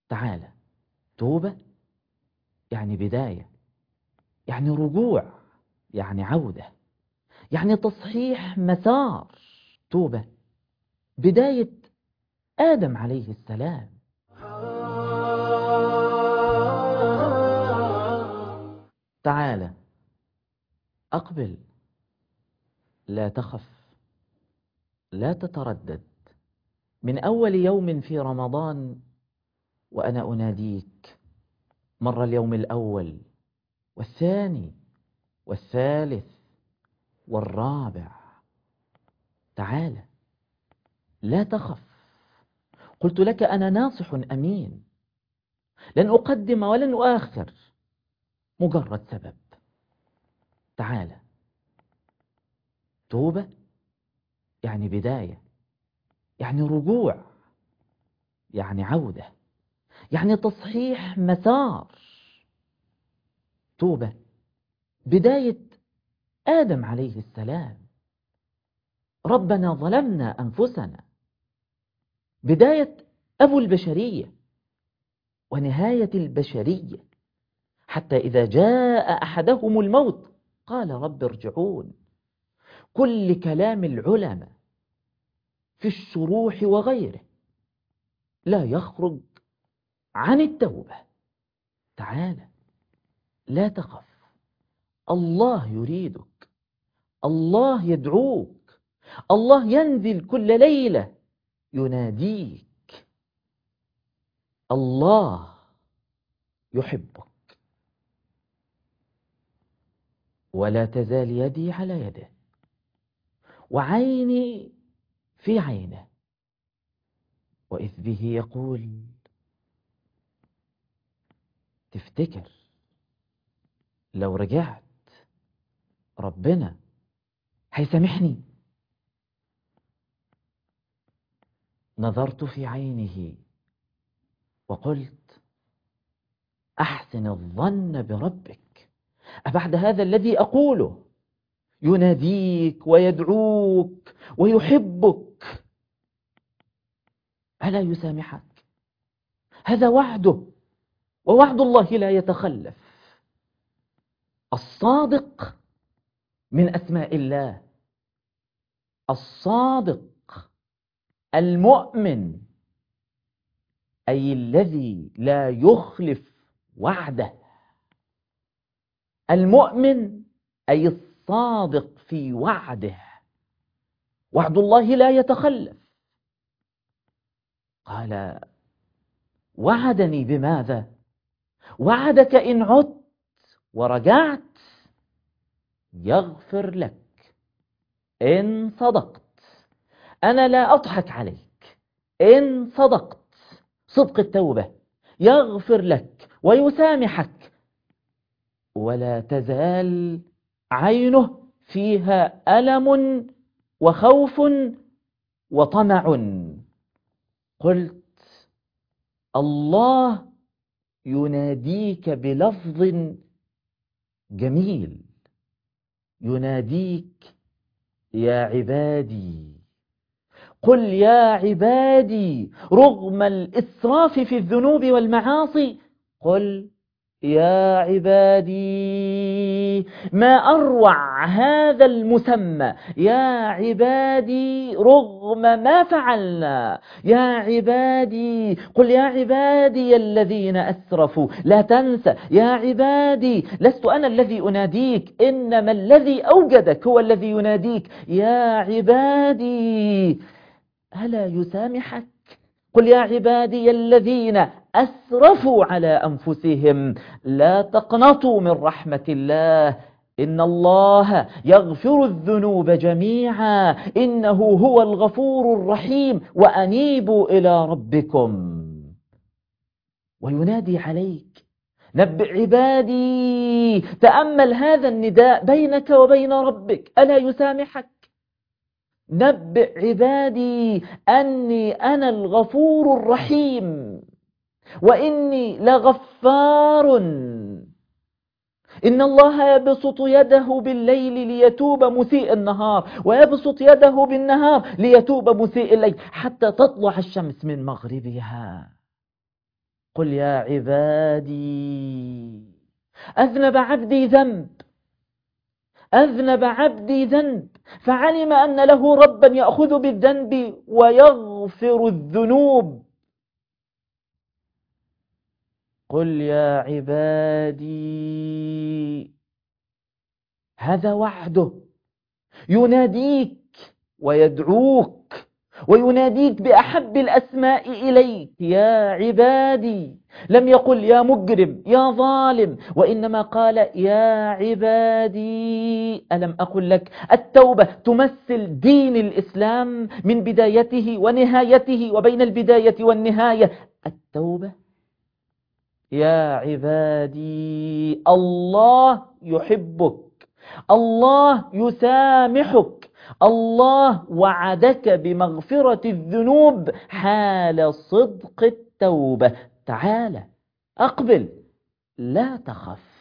تعالى. توبة يعني بداية، يعني رجوع، يعني عودة، يعني تصحيح مسار. توبة بداية آدم عليه السلام. تعالى، أقبل، لا تخف، لا تتردد. من أول يوم في رمضان وأنا أناديك، مر اليوم الأول والثاني والثالث والرابع. تعالى، لا تخف. قلت لك أنا ناصح أمين، لن أقدم ولن أؤخر، مجرد سبب. تعالى. توبة يعني بداية، يعني رجوع، يعني عودة، يعني تصحيح مسار. توبة بداية آدم عليه السلام. ربنا ظلمنا أنفسنا. بداية أبو البشرية ونهاية البشرية، حتى إذا جاء أحدهم الموت قال رب ارجعون. كل كلام العلماء في الشروح وغيره لا يخرج عن التوبة. تعالى، لا تخف. الله يريدك، الله يدعوك، الله ينزل كل ليلة يناديك. الله يحبك. ولا تزال يدي على يده وعيني في عينه، وإذ به يقول. تفتكر لو رجعت ربنا هيسامحني؟ نظرت في عينه وقلت أحسن الظن بربك. أبعد هذا الذي أقوله؟ يناديك ويدعوك ويحبك، ألا يسامحك؟ هذا وعده، ووعد الله لا يتخلف. الصادق من أسماء الله، الصادق المؤمن، أي الذي لا يخلف وعده. المؤمن أي الصادق في وعده. وعد الله لا يتخلف. قال وعدني بماذا؟ وعدك إن عدت ورجعت يغفر لك إن صدقت. أنا لا أضحك عليك. إن صدقت صدق التوبة يغفر لك ويسامحك، ولا تزال عينه فيها ألم وخوف وطمع. قلت الله يناديك بلفظ جميل، يناديك يا عبادي. قل يا عبادي رغم الإسراف في الذنوب والمعاصي. قل يا عبادي. ما أروع هذا المسمى، يا عبادي رغم ما فعلنا. يا عبادي، قل يا عبادي الذين أسرفوا. لا تنسى يا عبادي، لست أنا الذي أناديك، إنما الذي أوجدك هو الذي يناديك. يا عبادي ألا يسامحك؟ قل يا عبادي الذين أسرفوا على أنفسهم لا تقنطوا من رحمة الله، إن الله يغفر الذنوب جميعا إنه هو الغفور الرحيم، وأنيبوا إلى ربكم. وينادي عليك نبئ عبادي. تأمل هذا النداء بينك وبين ربك، ألا يسامحك؟ نبئ عبادي أني أنا الغفور الرحيم وإني لغفار. إن الله يبسط يده بالليل ليتوب مسيء النهار، ويبسط يده بالنهار ليتوب مسيء الليل، حتى تطلع الشمس من مغربها. قل يا عبادي أذنب عبدي ذنب، أذنب عبدي ذنب، فعلم أن له ربا يأخذ بالذنب ويغفر الذنوب. قل يا عبادي، هذا وعده، يناديك ويدعوك ويناديك بأحب الأسماء إليك، يا عبادي. لم يقل يا مجرم يا ظالم، وإنما قال يا عبادي. ألم أقل لك التوبة تمثل دين الإسلام من بدايته ونهايته، وبين البداية والنهاية التوبة. يا عبادي، الله يحبك، الله يسامحك، الله وعدك بمغفرة الذنوب حال صدق التوبة. تعال، أقبل، لا تخف.